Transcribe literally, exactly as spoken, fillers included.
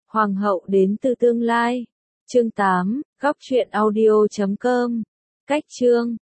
Hoàng hậu đến từ tương lai. Chương tám, góc truyện audio chấm com. Cách chương